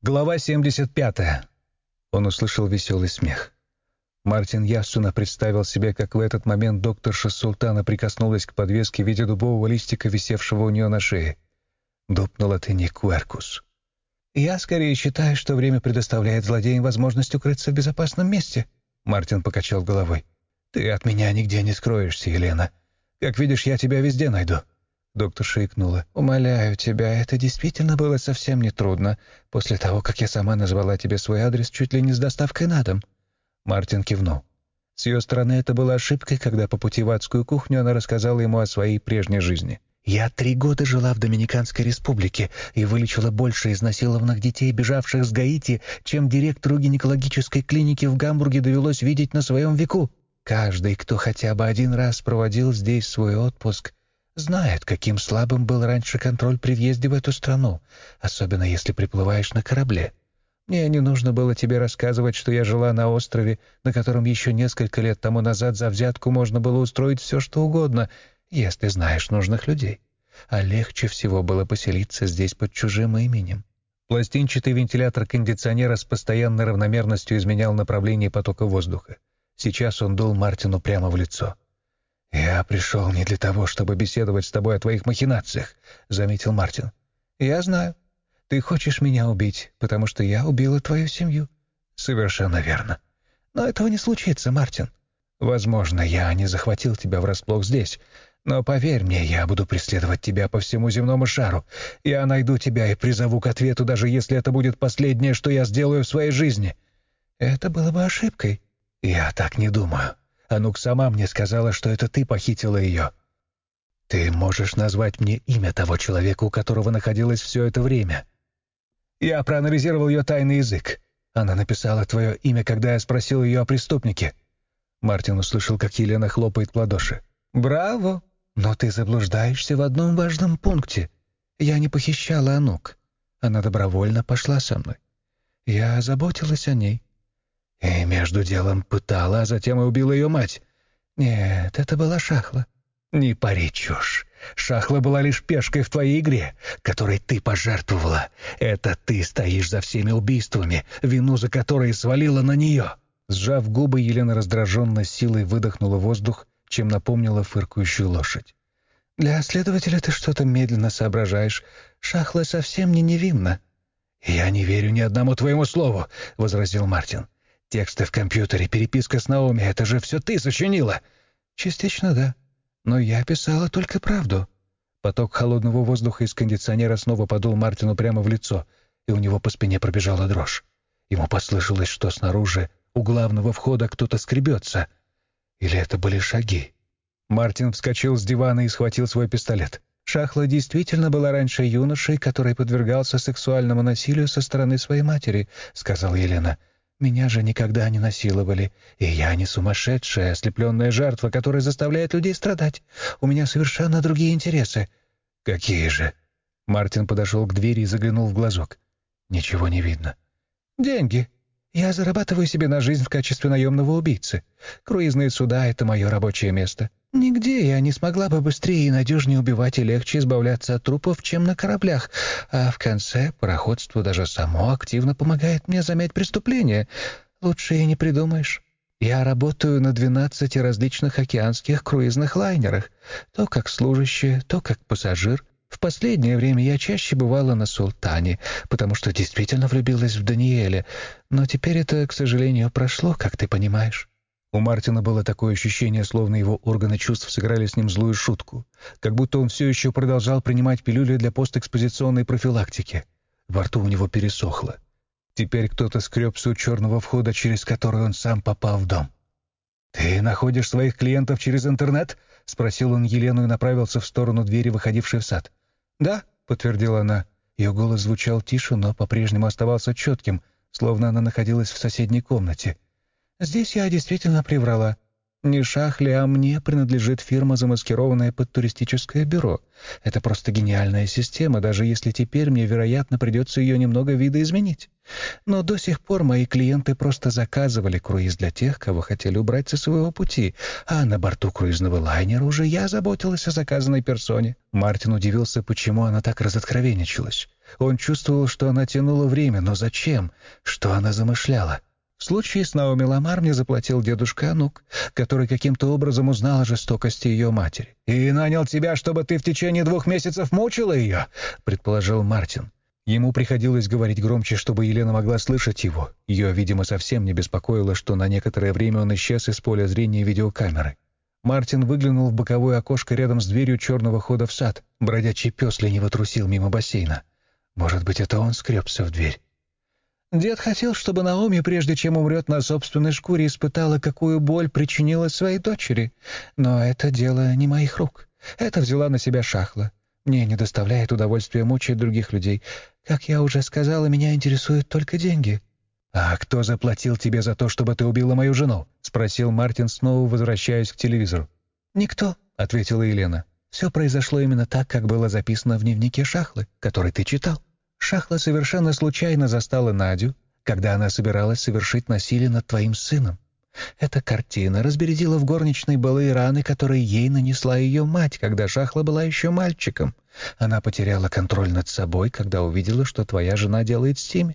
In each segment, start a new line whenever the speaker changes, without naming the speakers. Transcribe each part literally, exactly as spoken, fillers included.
Глава семьдесят пятая. Он услышал веселый смех. Мартин явственно представил себе, как в этот момент докторша Султана прикоснулась к подвеске в виде дубового листика, висевшего у нее на шее. Дуб на латыни «куэркус». «Я скорее считаю, что время предоставляет злодеям возможность укрыться в безопасном месте», — Мартин покачал головой. «Ты от меня нигде не скроешься, Елена. Как видишь, я тебя везде найду». Доктор шикнула. «Умоляю тебя, это действительно было совсем нетрудно, после того, как я сама назвала тебе свой адрес чуть ли не с доставкой на дом». Мартин кивнул. С ее стороны это было ошибкой, когда по пути в адскую кухню она рассказала ему о своей прежней жизни. «Я три года жила в Доминиканской республике и вылечила больше изнасилованных детей, бежавших с Гаити, чем директору гинекологической клиники в Гамбурге довелось видеть на своем веку. Каждый, кто хотя бы один раз проводил здесь свой отпуск, знает, каким слабым был раньше контроль при въезде в эту страну, особенно если приплываешь на корабле. Мне не нужно было тебе рассказывать, что я жила на острове, на котором еще несколько лет тому назад за взятку можно было устроить все, что угодно, если знаешь нужных людей. А легче всего было поселиться здесь под чужим именем». Пластинчатый вентилятор кондиционера с постоянной равномерностью изменял направление потока воздуха. Сейчас он дул Мартину прямо в лицо. «Я пришел не для того, чтобы беседовать с тобой о твоих махинациях», — заметил Мартин. «Я знаю. Ты хочешь меня убить, потому что я убила твою семью». «Совершенно верно. Но этого не случится, Мартин. Возможно, я не захватил тебя врасплох здесь, но поверь мне, я буду преследовать тебя по всему земному шару. Я найду тебя и призову к ответу, даже если это будет последнее, что я сделаю в своей жизни». «Это было бы ошибкой». «Я так не думаю. Анук сама мне сказала, что это ты похитила ее». «Ты можешь назвать мне имя того человека, у которого находилась все это время?» «Я проанализировал ее тайный язык. Она написала твое имя, когда я спросил ее о преступнике». Мартин услышал, как Елена хлопает в ладоши. «Браво! Но ты заблуждаешься в одном важном пункте. Я не похищала Анук. Она добровольно пошла со мной. Я заботилась о ней. И между делом пытала, а затем и убила ее мать. Нет, это была Шахла». «Не пари чушь. Шахла была лишь пешкой в твоей игре, которой ты пожертвовала. Это ты стоишь за всеми убийствами, вину за которые свалила на нее». Сжав губы, Елена раздраженно силой выдохнула воздух, чем напомнила фыркающую лошадь. «Для следователя ты что-то медленно соображаешь. Шахла совсем не невинна». «Я не верю ни одному твоему слову», — возразил Мартин. «Тексты в компьютере, переписка с Наоми — это же все ты сочинила». «Частично да. Но я писала только правду». Поток холодного воздуха из кондиционера снова подул Мартину прямо в лицо, и у него по спине пробежала дрожь. Ему послышалось, что снаружи у главного входа кто-то скребется. Или это были шаги? Мартин вскочил с дивана и схватил свой пистолет. Шахла действительно была раньше юношей, который подвергался сексуальному насилию со стороны своей матери, — сказала Елена. «Меня же никогда не насиловали, и я не сумасшедшая, ослепленная жертва, которая заставляет людей страдать. У меня совершенно другие интересы». «Какие же?» Мартин подошел к двери и заглянул в глазок. «Ничего не видно». «Деньги. Я зарабатываю себе на жизнь в качестве наемного убийцы. Круизные суда — это мое рабочее место. Нигде я не смогла бы быстрее и надежнее убивать и легче избавляться от трупов, чем на кораблях. А в конце пароходство даже само активно помогает мне замять преступление. Лучше и не придумаешь. Я работаю на двенадцати различных океанских круизных лайнерах. То как служащая, то как пассажир. В последнее время я чаще бывала на Султане, потому что действительно влюбилась в Даниэля. Но теперь это, к сожалению, прошло, как ты понимаешь». У Мартина было такое ощущение, словно его органы чувств сыграли с ним злую шутку, как будто он все еще продолжал принимать пилюли для постэкспозиционной профилактики. Во рту у него пересохло. Теперь кто-то скребся у черного входа, через который он сам попал в дом. «Ты находишь своих клиентов через интернет?» — спросил он Елену и направился в сторону двери, выходившей в сад. «Да», — подтвердила она. Ее голос звучал тише, но по-прежнему оставался четким, словно она находилась в соседней комнате. «Здесь я действительно приврала. Не Шахле, а мне принадлежит фирма, замаскированная под туристическое бюро. Это просто гениальная система, даже если теперь мне, вероятно, придется ее немного видоизменить. Но до сих пор мои клиенты просто заказывали круиз для тех, кого хотели убрать со своего пути, а на борту круизного лайнера уже я заботилась о заказанной персоне». Мартин удивился, почему она так разоткровенничалась. Он чувствовал, что она тянула время, но зачем? Что она замышляла? В случае с Наоми Ламар мне заплатил дедушка Анук, который каким-то образом узнал о жестокости ее матери. «И нанял тебя, чтобы ты в течение двух месяцев мучила ее?» — предположил Мартин. Ему приходилось говорить громче, чтобы Елена могла слышать его. Ее, видимо, совсем не беспокоило, что на некоторое время он исчез из поля зрения видеокамеры. Мартин выглянул в боковое окошко рядом с дверью черного хода в сад. Бродячий пес лениво трусил мимо бассейна. Может быть, это он скребся в дверь? Дед хотел, чтобы Наоми, прежде чем умрет на собственной шкуре, испытала, какую боль причинила своей дочери. Но это дело не моих рук. Это взяла на себя Шахла. Мне не доставляет удовольствия мучить других людей. Как я уже сказала, меня интересуют только деньги». «А кто заплатил тебе за то, чтобы ты убила мою жену?» — спросил Мартин, снова возвращаясь к телевизору. «Никто», — ответила Елена. «Все произошло именно так, как было записано в дневнике Шахлы, который ты читал. Шахла совершенно случайно застала Надю, когда она собиралась совершить насилие над твоим сыном. Эта картина разбередила в горничной былые раны, которые ей нанесла ее мать, когда Шахла была еще мальчиком. Она потеряла контроль над собой, когда увидела, что твоя жена делает с теми».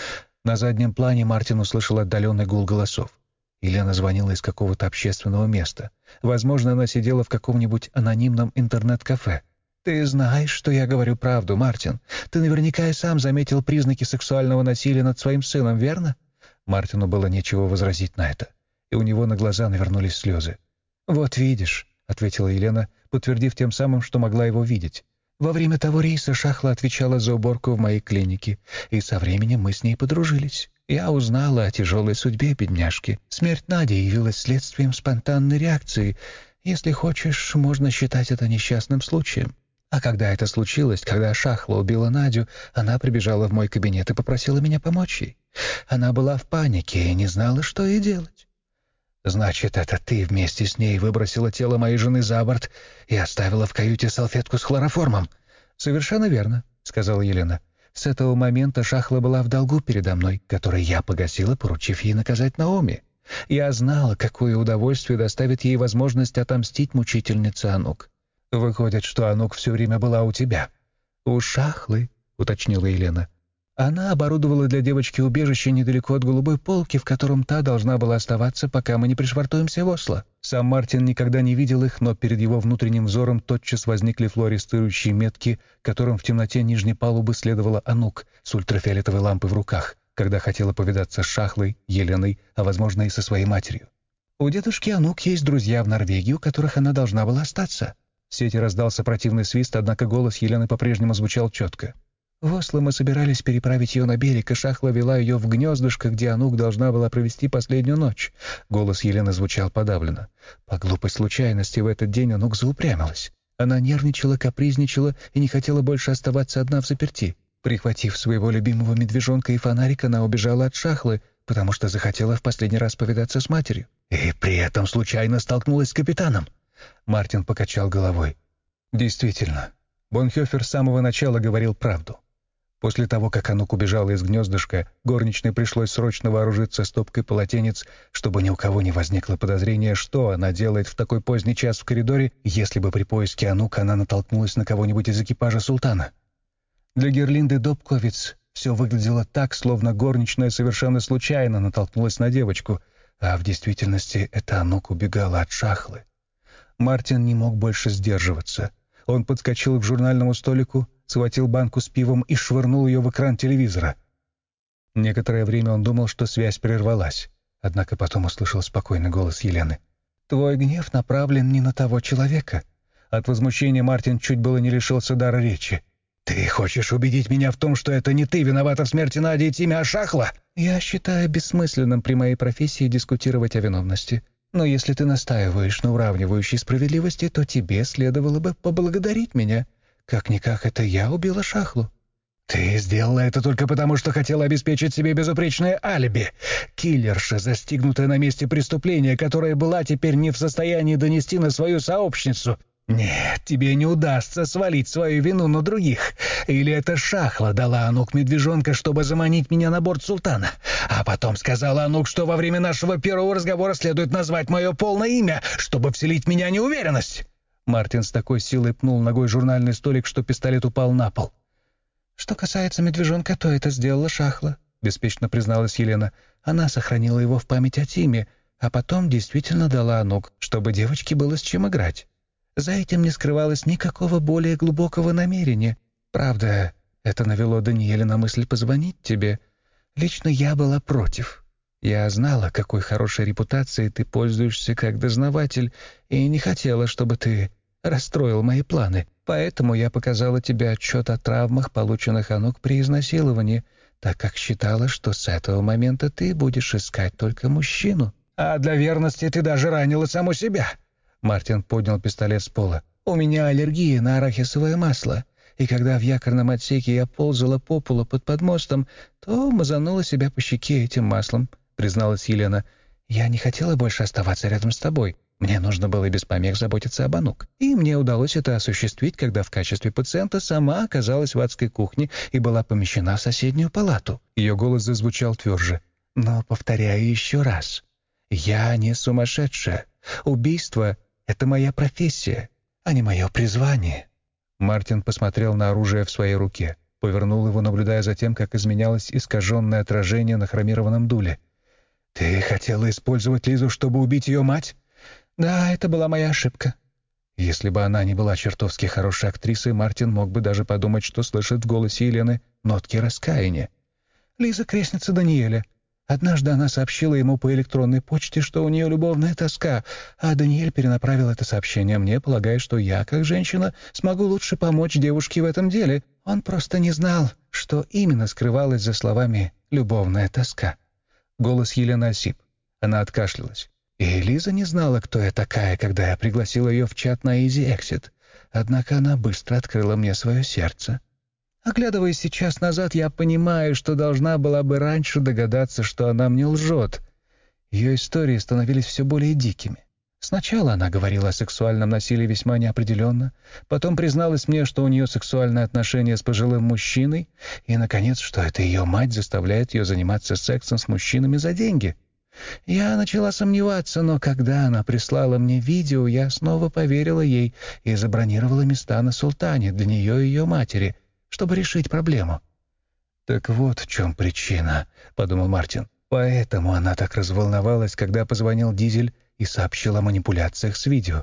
На заднем плане Мартин услышал отдаленный гул голосов. Елена звонила из какого-то общественного места. Возможно, она сидела в каком-нибудь анонимном интернет-кафе. «Ты знаешь, что я говорю правду, Мартин. Ты наверняка и сам заметил признаки сексуального насилия над своим сыном, верно?» Мартину было нечего возразить на это, и у него на глаза навернулись слезы. «Вот видишь», — ответила Елена, подтвердив тем самым, что могла его видеть. «Во время того рейса Шахла отвечала за уборку в моей клинике, и со временем мы с ней подружились. Я узнала о тяжелой судьбе бедняжки. Смерть Нади явилась следствием спонтанной реакции. Если хочешь, можно считать это несчастным случаем. А когда это случилось, когда Шахла убила Надю, она прибежала в мой кабинет и попросила меня помочь ей. Она была в панике и не знала, что ей делать». «Значит, это ты вместе с ней выбросила тело моей жены за борт и оставила в каюте салфетку с хлороформом?» «Совершенно верно», — сказала Елена. «С этого момента Шахла была в долгу передо мной, который я погасила, поручив ей наказать Наоми. Я знала, какое удовольствие доставит ей возможность отомстить мучительнице Анук. Выходит, что Анук все время была у тебя». «У Шахлы», — уточнила Елена. «Она оборудовала для девочки убежище недалеко от голубой полки, в котором та должна была оставаться, пока мы не пришвартуемся в Осло». Сам Мартин никогда не видел их, но перед его внутренним взором тотчас возникли флуоресцирующие метки, которым в темноте нижней палубы следовала Анук с ультрафиолетовой лампой в руках, когда хотела повидаться с Шахлой, Еленой, а, возможно, и со своей матерью. «У дедушки Анук есть друзья в Норвегии, у которых она должна была остаться». В сети раздался противный свист, однако голос Елены по-прежнему звучал четко. «В Осло мы собирались переправить ее на берег, и Шахла вела ее в гнездышко, где Анук должна была провести последнюю ночь». Голос Елены звучал подавленно. По глупой случайности в этот день Анук заупрямилась. Она нервничала, капризничала и не хотела больше оставаться одна взаперти. Прихватив своего любимого медвежонка и фонарик, она убежала от Шахлы, потому что захотела в последний раз повидаться с матерью. «И при этом случайно столкнулась с капитаном». Мартин покачал головой. «Действительно, Бонхёфер с самого начала говорил правду. После того, как Анук убежала из гнездышка, горничной пришлось срочно вооружиться стопкой полотенец, чтобы ни у кого не возникло подозрения, что она делает в такой поздний час в коридоре, если бы при поиске Анук она натолкнулась на кого-нибудь из экипажа Султана. Для Герлинды Добковиц все выглядело так, словно горничная совершенно случайно натолкнулась на девочку, а в действительности это Анук убегала от Шахлы». Мартин не мог больше сдерживаться. Он подскочил к журнальному столику, схватил банку с пивом и швырнул ее в экран телевизора. Некоторое время он думал, что связь прервалась, однако потом услышал спокойный голос Елены. «Твой гнев направлен не на того человека». От возмущения Мартин чуть было не лишился дара речи. «Ты хочешь убедить меня в том, что это не ты виновата в смерти Нади и Тиме, а Шахла?» «Я считаю бессмысленным при моей профессии дискутировать о виновности. Но если ты настаиваешь на уравнивающей справедливости, то тебе следовало бы поблагодарить меня. Как-никак это я убила Шахлу». «Ты сделала это только потому, что хотела обеспечить себе безупречное алиби. Киллерша, застигнутая на месте преступления, которая была теперь не в состоянии донести на свою сообщницу. Нет, тебе не удастся свалить свою вину на других. Или это Шахла дала Анук медвежонка, чтобы заманить меня на борт Султана. А потом сказала Анук, что во время нашего первого разговора следует назвать мое полное имя, чтобы вселить в меня неуверенность». Мартин с такой силой пнул ногой журнальный столик, что пистолет упал на пол. «Что касается медвежонка, то это сделала Шахла», — беспечно призналась Елена. «Она сохранила его в память о Тиме, а потом действительно дала Анук, чтобы девочке было с чем играть. За этим не скрывалось никакого более глубокого намерения. Правда, это навело Даниэля на мысль позвонить тебе. Лично я была против. Я знала, какой хорошей репутацией ты пользуешься как дознаватель, и не хотела, чтобы ты расстроил мои планы. Поэтому я показала тебе отчет о травмах, полученных Анук при изнасиловании, так как считала, что с этого момента ты будешь искать только мужчину. А для верности ты даже ранила саму себя». Мартин поднял пистолет с пола. «У меня аллергия на арахисовое масло, и когда в якорном отсеке я ползала по полу под подмостом, то мазанула себя по щеке этим маслом», — призналась Елена. «Я не хотела больше оставаться рядом с тобой. Мне нужно было без помех заботиться об Анук. И мне удалось это осуществить, когда в качестве пациента сама оказалась в адской кухне и была помещена в соседнюю палату». Ее голос зазвучал тверже. «Но повторяю еще раз. Я не сумасшедшая. Убийство — это моя профессия, а не мое призвание». Мартин посмотрел на оружие в своей руке, повернул его, наблюдая за тем, как изменялось искаженное отражение на хромированном дуле. «Ты хотела использовать Лизу, чтобы убить ее мать?» «Да, это была моя ошибка». Если бы она не была чертовски хорошей актрисой, Мартин мог бы даже подумать, что слышит в голосе Елены нотки раскаяния. «Лиза — крестница Даниэля. Однажды она сообщила ему по электронной почте, что у нее любовная тоска, а Даниэль перенаправил это сообщение мне, полагая, что я, как женщина, смогу лучше помочь девушке в этом деле. Он просто не знал, что именно скрывалось за словами «любовная тоска». Голос Елены осип. Она откашлялась. И Лиза не знала, кто я такая, когда я пригласила ее в чат на Easy Exit. Однако она быстро открыла мне свое сердце. Оглядываясь сейчас назад, я понимаю, что должна была бы раньше догадаться, что она мне лжет. Ее истории становились все более дикими. Сначала она говорила о сексуальном насилии весьма неопределенно, потом призналась мне, что у нее сексуальные отношения с пожилым мужчиной, и, наконец, что это ее мать заставляет ее заниматься сексом с мужчинами за деньги. Я начала сомневаться, но когда она прислала мне видео, я снова поверила ей и забронировала места на Султане для нее и ее матери, чтобы решить проблему. «Так вот в чем причина», — подумал Мартин. «Поэтому она так разволновалась, когда позвонил Дизель и сообщил о манипуляциях с видео.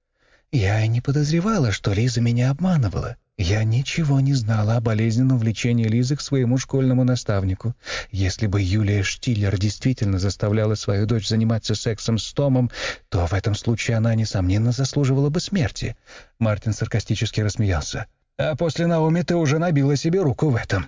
Я и не подозревала, что Лиза меня обманывала. Я ничего не знала о болезненном влечении Лизы к своему школьному наставнику. Если бы Юлия Штиллер действительно заставляла свою дочь заниматься сексом с Томом, то в этом случае она, несомненно, заслуживала бы смерти». Мартин саркастически рассмеялся. «А после Наоми ты уже набила себе руку в этом».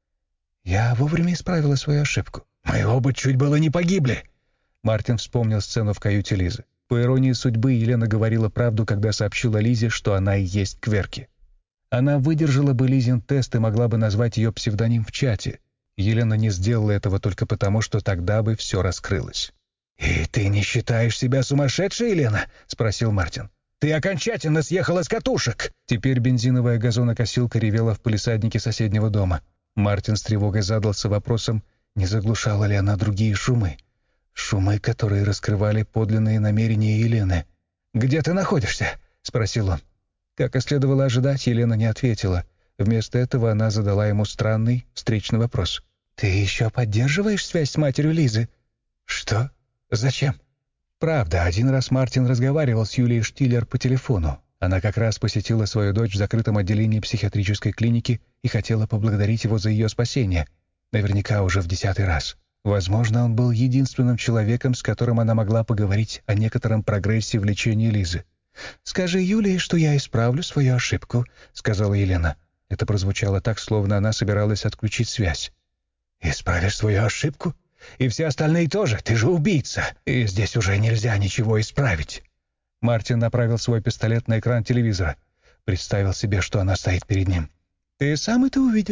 Я вовремя исправила свою ошибку. «Мы оба чуть было не погибли». Мартин вспомнил сцену в каюте Лизы. По иронии судьбы, Елена говорила правду, когда сообщила Лизе, что она и есть Кверки. Она выдержала бы Лизин тест и могла бы назвать ее псевдоним в чате. Елена не сделала этого только потому, что тогда бы все раскрылось. «И ты не считаешь себя сумасшедшей, Елена?» — спросил Мартин. «Ты окончательно съехала с катушек!» Теперь бензиновая газонокосилка ревела в палисаднике соседнего дома. Мартин с тревогой задался вопросом, не заглушала ли она другие шумы. Шумы, которые раскрывали подлинные намерения Елены. «Где ты находишься?» — спросил он. Как и следовало ожидать, Елена не ответила. Вместо этого она задала ему странный, встречный вопрос. «Ты еще поддерживаешь связь с матерью Лизы?» «Что? Зачем?» Правда, один раз Мартин разговаривал с Юлией Штиллер по телефону. Она как раз посетила свою дочь в закрытом отделении психиатрической клиники и хотела поблагодарить его за ее спасение. Наверняка уже в десятый раз. Возможно, он был единственным человеком, с которым она могла поговорить о некотором прогрессе в лечении Лизы. «Скажи Юлии, что я исправлю свою ошибку», — сказала Елена. Это прозвучало так, словно она собиралась отключить связь. «Исправишь свою ошибку? И все остальные тоже? Ты же убийца, и здесь уже нельзя ничего исправить». Мартин направил свой пистолет на экран телевизора. Представил себе, что она стоит перед ним. «Ты сам это увидишь», —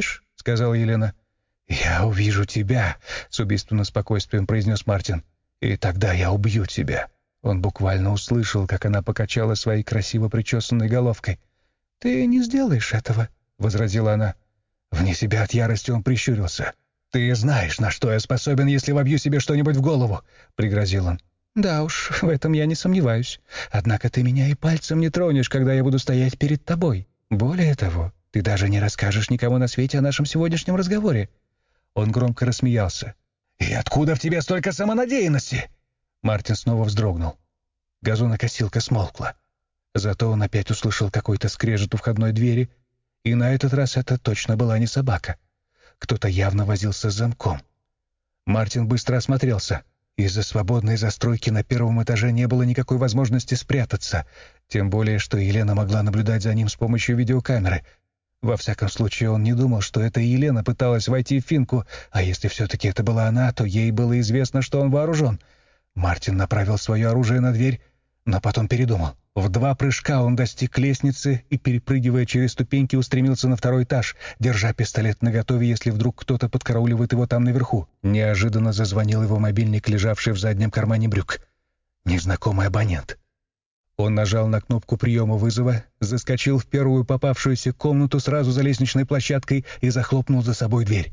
сказала Елена. «Я увижу тебя», — с убийственным спокойствием произнес Мартин. «И тогда я убью тебя». Он буквально услышал, как она покачала своей красиво причесанной головкой. «Ты не сделаешь этого», — возразила она. Вне себя от ярости он прищурился. «Ты знаешь, на что я способен, если вобью себе что-нибудь в голову», — пригрозил он. «Да уж, в этом я не сомневаюсь. Однако ты меня и пальцем не тронешь, когда я буду стоять перед тобой. Более того, ты даже не расскажешь никому на свете о нашем сегодняшнем разговоре». Он громко рассмеялся. «И откуда в тебе столько самонадеянности?» Мартин снова вздрогнул. Газонокосилка смолкла. Зато он опять услышал какой-то скрежет у входной двери, и на этот раз это точно была не собака. Кто-то явно возился с замком. Мартин быстро осмотрелся. Из-за свободной застройки на первом этаже не было никакой возможности спрятаться, тем более, что Елена могла наблюдать за ним с помощью видеокамеры. Во всяком случае, он не думал, что это Елена пыталась войти в Финку, а если все-таки это была она, то ей было известно, что он вооружен. Мартин направил свое оружие на дверь, но потом передумал. В два прыжка он достиг лестницы и, перепрыгивая через ступеньки, устремился на второй этаж, держа пистолет наготове, если вдруг кто-то подкарауливает его там наверху. Неожиданно зазвонил его мобильник, лежавший в заднем кармане брюк. Незнакомый абонент. Он нажал на кнопку приема вызова, заскочил в первую попавшуюся комнату сразу за лестничной площадкой и захлопнул за собой дверь.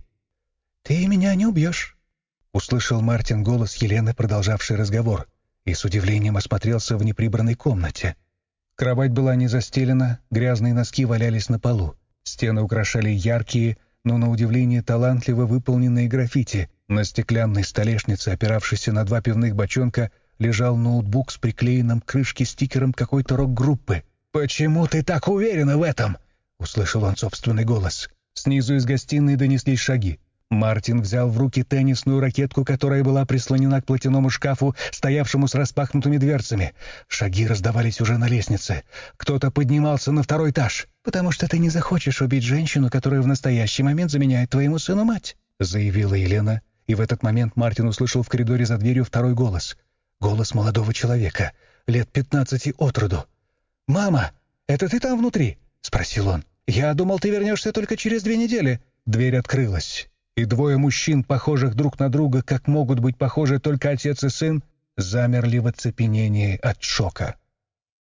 «Ты меня не убьешь», — услышал Мартин голос Елены, продолжавший разговор, и с удивлением осмотрелся в неприбранной комнате. Кровать была не застелена, грязные носки валялись на полу. Стены украшали яркие, но, на удивление, талантливо выполненные граффити. На стеклянной столешнице, опиравшейся на два пивных бочонка, лежал ноутбук с приклеенным к крышке стикером какой-то рок-группы. «Почему ты так уверена в этом?» — услышал он собственный голос. Снизу из гостиной донеслись шаги. Мартин взял в руки теннисную ракетку, которая была прислонена к платяному шкафу, стоявшему с распахнутыми дверцами. Шаги раздавались уже на лестнице. Кто-то поднимался на второй этаж. «Потому что ты не захочешь убить женщину, которая в настоящий момент заменяет твоему сыну мать», — заявила Елена. И в этот момент Мартин услышал в коридоре за дверью второй голос. Голос молодого человека, лет пятнадцати от роду. «Мама, это ты там внутри?» — спросил он. «Я думал, ты вернешься только через две недели». Дверь открылась, и двое мужчин, похожих друг на друга, как могут быть похожи только отец и сын, замерли в оцепенении от шока.